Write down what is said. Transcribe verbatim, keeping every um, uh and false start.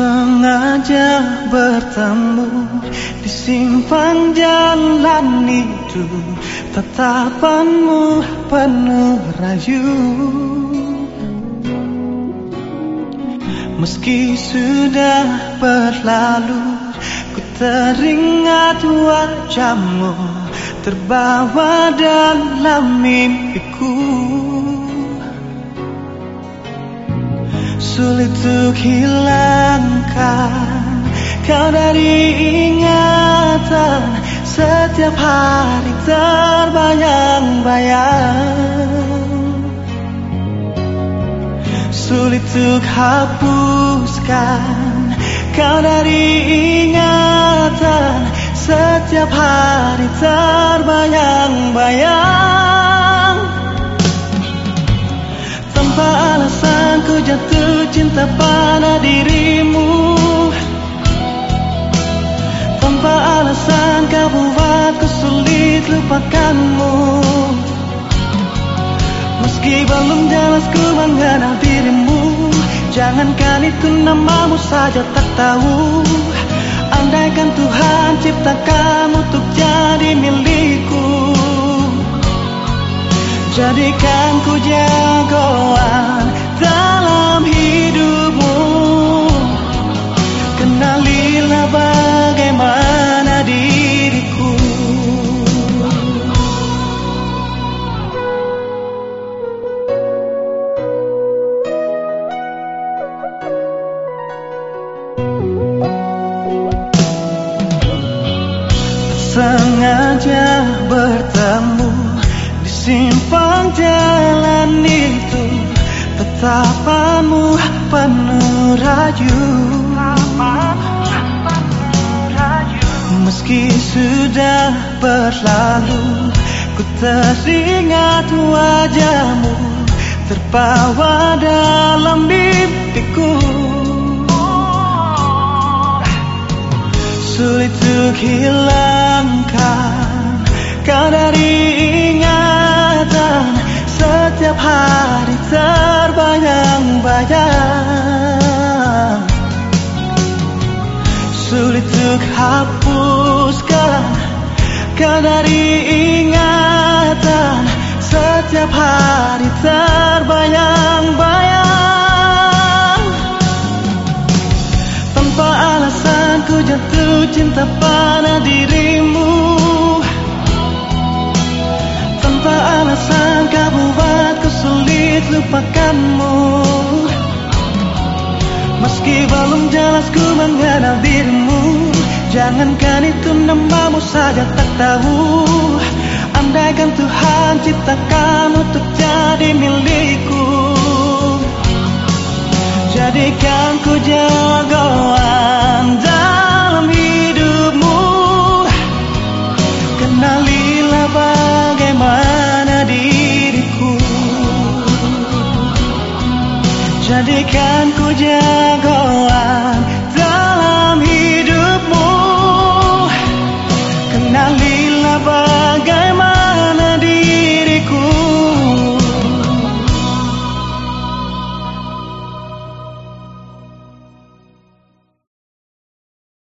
sengaja bertemu di simpang jalan itu, tatapanmu penuh rayu. Meski sudah berlalu, ku teringat wajahmu terbawa dalam mimpiku. Sulit untuk hilangkan kau dari ingatan, setiap hari terbayang-bayang. Sulit untuk hapuskan kau dari ingatan, setiap hari terbayang-bayang. Tanpa alasan ku jatuh cinta pada dirimu, tanpa alasan kau buatku sulit lupakanmu. Meski belum jelas ku mengenal dirimu, jangankan itu namamu saja tak tahu. Andaikan Tuhan ciptakan untuk jadi milikku, jadikan ku jagoan dalam hidupmu. Kenalilah bagaimana diriku. Sengaja bertemu di simpang jalan itu, tatapanmu penuh rayu. Meski sudah berlalu, ku teringat wajahmu terbawa dalam mimpiku. Sulit untuk hilangkan kau dari ingatan, setiap hari terbayang-bayang. Sulit untuk hapuskan kau dari ingatan, setiap hari terbayang-bayang. Tanpa alasan ku jatuh cinta pada dirimu, tanpa alasan kau buatku sulit lupakanmu. Meski belum jelas ku mengenal dirimu, jangankan itu namamu saja tak tahu. Andaikan Tuhan ciptakan untuk jadi milikku, jadikan ku jagoan dalam hidupmu. Kenalilah bagaimana diriku, jadikan ku jagoan